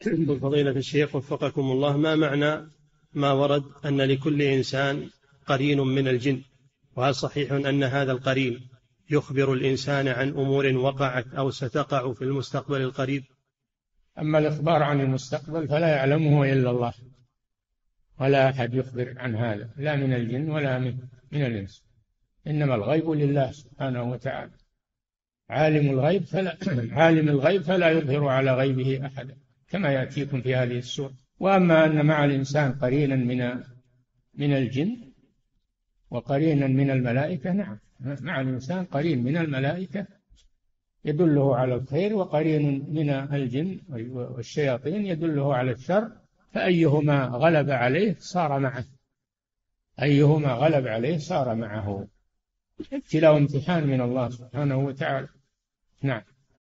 فضيلة الشيخ وفقكم الله، ما معنى ما ورد أن لكل إنسان قرين من الجن؟ وهل صحيح أن هذا القرين يخبر الإنسان عن أمور وقعت أو ستقع في المستقبل القريب؟ أما الإخبار عن المستقبل فلا يعلمه إلا الله، ولا أحد يخبر عن هذا، لا من الجن ولا من الإنس، إنما الغيب لله سبحانه وتعالى. عالم الغيب فلا يظهر على غيبه أحدا، كما يأتيكم في هذه السورة. وأما أن مع الإنسان قرينا من الجن وقرينا من الملائكة، نعم، مع الإنسان قرين من الملائكة يدله على الخير، وقرين من الجن والشياطين يدله على الشر، فأيهما غلب عليه صار معه، أيهما غلب عليه صار معه. ابتلاء وامتحان من الله سبحانه وتعالى. نعم.